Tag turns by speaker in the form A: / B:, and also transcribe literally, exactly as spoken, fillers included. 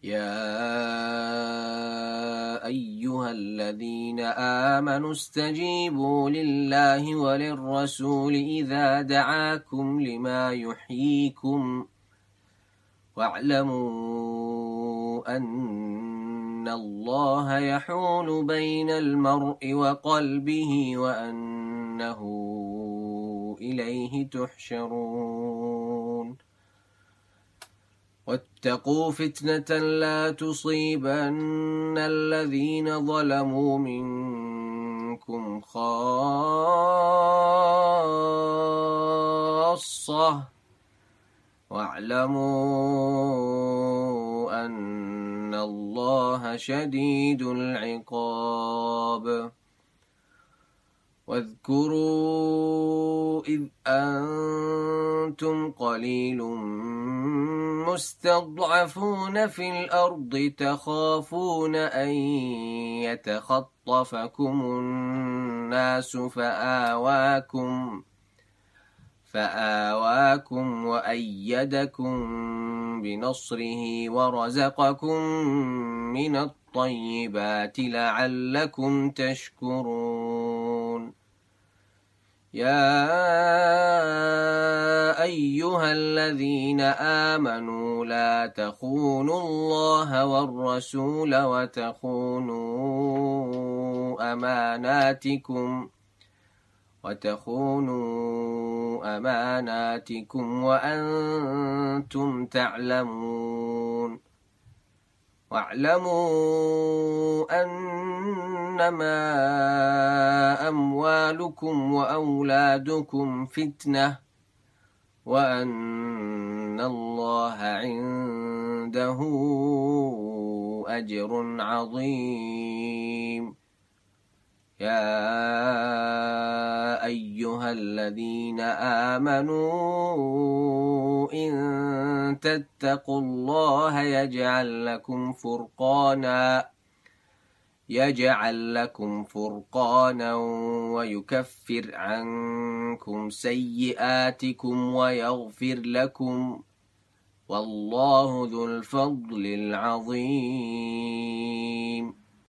A: يا أيها الذين آمنوا استجيبوا لله وللرسول إذا دعاكم لما يحييكم واعلموا أن الله يحول بين المرء وقلبه وأنه إليه تحشرون واتقوا فتنة لا تصيبن الذين ظلموا منكم خاصة واعلموا أن الله شديد العقاب واذكروا إذ أنتم قليل مستضعفون في الأرض تخافون أن يتخطفكم الناس فآواكم فآواكم وأيدكم بنصره ورزقكم من الطيبات لعلكم تشكرون يا أيها الذين آمنوا لا تخونوا الله والرسول وتخونوا أماناتكم وتخونوا أماناتكم وأنتم تعلمون واعلموا أنما أموالكم وأولادكم فتنة وأن الله عنده أجر عظيم يا أيها الذين آمنوا إن تتقوا الله يجعل لكم فرقانا يجعل لكم فرقانا ويكفر عنكم سيئاتكم ويغفر لكم والله ذو الفضل العظيم